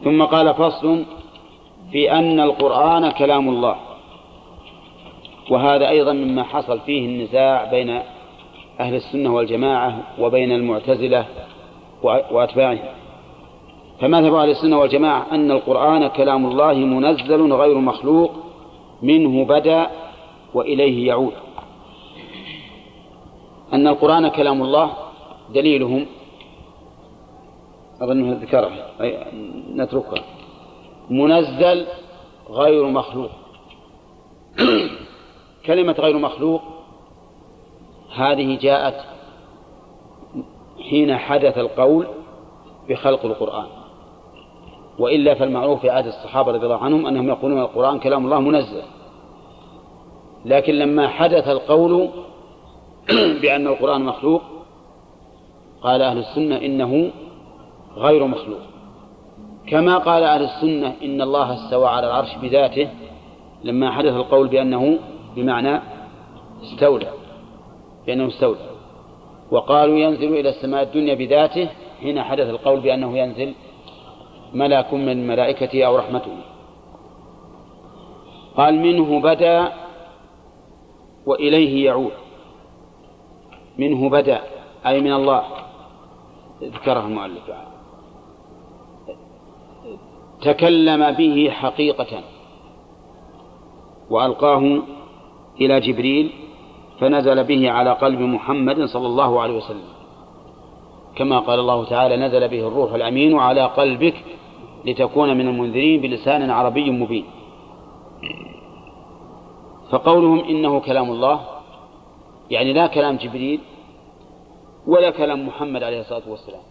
ثم قال فصل في أن القرآن كلام الله. وهذا أيضا مما حصل فيه النزاع بين أهل السنة والجماعة وبين المعتزلة وأتباعهم. فمذهب أهل السنة والجماعة أن القرآن كلام الله منزل غير مخلوق، منه بدأ وإليه يعود. أن القرآن كلام الله دليلهم أظنه ذكره نتركها، منزل غير مخلوق. كلمة غير مخلوق هذه جاءت حين حدث القول بخلق القرآن، وإلا فالمعروف في عهد الصحابة رضي الله عنهم أنهم يقولون القرآن كلام الله منزل. لكن لما حدث القول بأن القرآن مخلوق قال أهل السنة إنه غير مخلوق، كما قال أهل السنة إن الله استوى على العرش بذاته لما حدث القول بأنه بمعنى استولى، بأنه استولى. وقالوا ينزل إلى السماء الدنيا بذاته حين حدث القول بأنه ينزل ملك من ملائكته أو رحمته. قال منه بدأ وإليه يعود. منه بدأ أي من الله، ذكره المؤلف، تكلم به حقيقة وألقاه إلى جبريل فنزل به على قلب محمد صلى الله عليه وسلم، كما قال الله تعالى نزل به الروح الأمين على قلبك لتكون من المنذرين بلسان عربي مبين. فقولهم إنه كلام الله يعني لا كلام جبريل ولا كلام محمد عليه الصلاة والسلام،